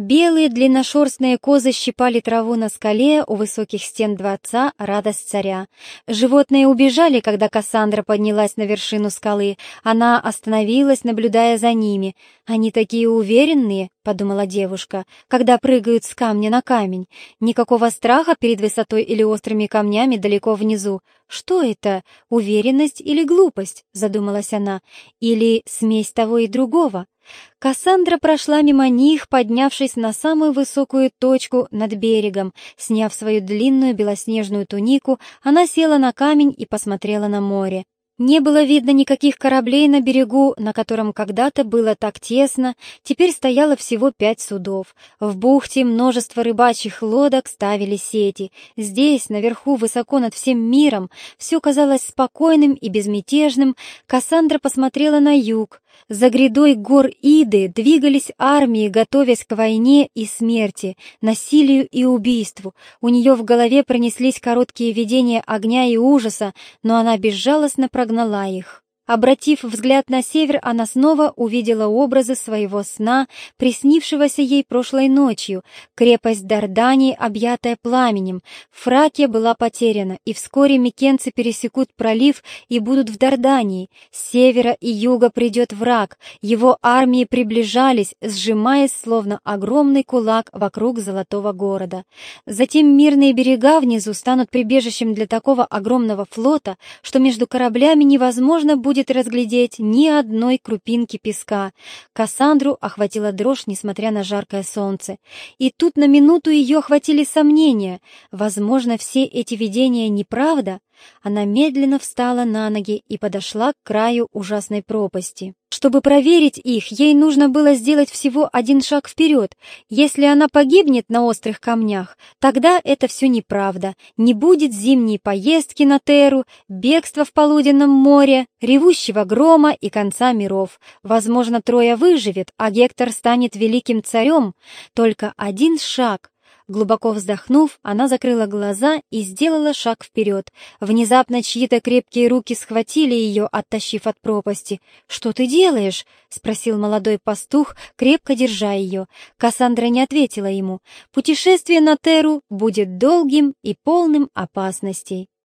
Белые длинношерстные козы щипали траву на скале у высоких стен дворца, радость царя. Животные убежали, когда Кассандра поднялась на вершину скалы. Она остановилась, наблюдая за ними. «Они такие уверенные», — подумала девушка, — «когда прыгают с камня на камень. Никакого страха перед высотой или острыми камнями далеко внизу. Что это, уверенность или глупость?» — задумалась она. «Или смесь того и другого?» Кассандра прошла мимо них, поднявшись на самую высокую точку над берегом. Сняв свою длинную белоснежную тунику, она села на камень и посмотрела на море. Не было видно никаких кораблей на берегу, на котором когда-то было так тесно, теперь стояло всего 5 судов. В бухте множество рыбачьих лодок ставили сети. Здесь, наверху, высоко над всем миром, все казалось спокойным и безмятежным. Кассандра посмотрела на юг. За грядой гор Иды двигались армии, готовясь к войне и смерти, насилию и убийству. У нее в голове пронеслись короткие видения огня и ужаса, но она безжалостно прогнала их. Обратив взгляд на север, она снова увидела образы своего сна, приснившегося ей прошлой ночью. Крепость Дардании, объятая пламенем. Фракия была потеряна, и вскоре микенцы пересекут пролив и будут в Дардании. С севера и юга придет враг. Его армии приближались, сжимаясь, словно огромный кулак вокруг золотого города. Затем мирные берега внизу станут прибежищем для такого огромного флота, что между кораблями невозможно будет разглядеть ни одной крупинки песка. Кассандру охватила дрожь, несмотря на жаркое солнце. И тут на минуту ее охватили сомнения. Возможно, все эти видения неправда? Она медленно встала на ноги и подошла к краю ужасной пропасти. Чтобы проверить их, ей нужно было сделать всего 1 шаг вперед. Если она погибнет на острых камнях, тогда это все неправда. Не будет зимней поездки на Терру, бегства в полуденном море, ревущего грома и конца миров. Возможно, Троя выживет, а Гектор станет великим царем. Только 1 шаг. Глубоко вздохнув, она закрыла глаза и сделала шаг вперед. Внезапно чьи-то крепкие руки схватили ее, оттащив от пропасти. «Что ты делаешь?» — спросил молодой пастух, крепко держа ее. Кассандра не ответила ему. Путешествие на Терру будет долгим и полным опасностей.